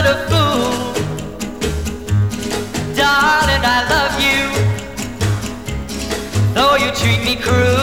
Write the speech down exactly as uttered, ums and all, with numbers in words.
a fool. Darling, I love you, though you treat me cruel.